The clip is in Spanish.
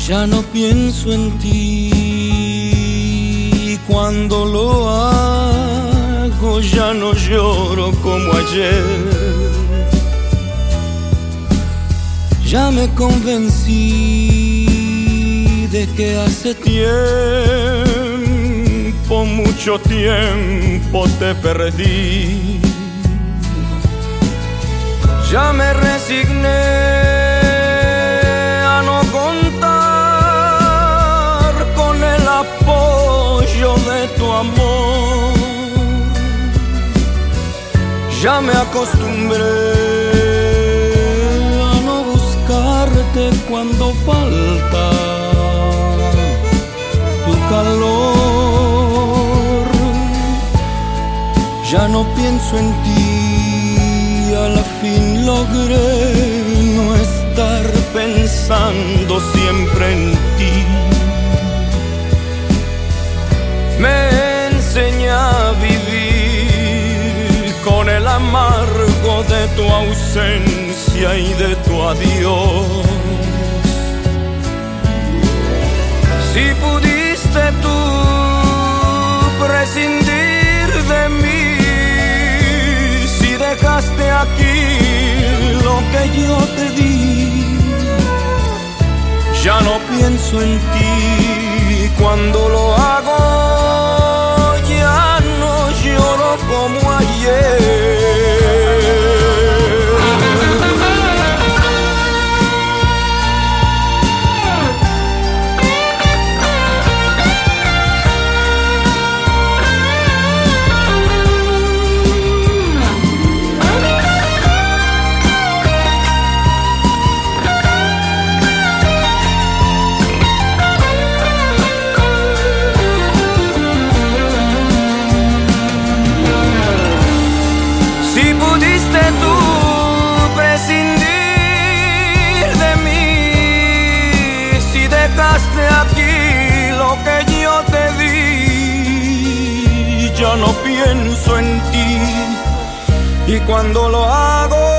Ya no pienso en ti, cuando lo hago ya no lloro como ayer. Ya me convencí de que hace tiempo, mucho tiempo te perdí. Ya me resigné a no contar con el apoyo de tu amor. Ya me acostumbré a no buscarte cuando falta tu calor. Ya no pienso en ti, a la fin logré no estar pensando siempre en ti. Me enseñé a vivir con el amargo de tu ausencia y de tu adiós. Si pudiste tú prescindir de mí, dejaste aquí lo que yo te di. Ya no pienso en ti, cuando lo hago ya no lloro como ayer. Aquí lo que yo te di, ya no pienso en ti, y cuando lo hago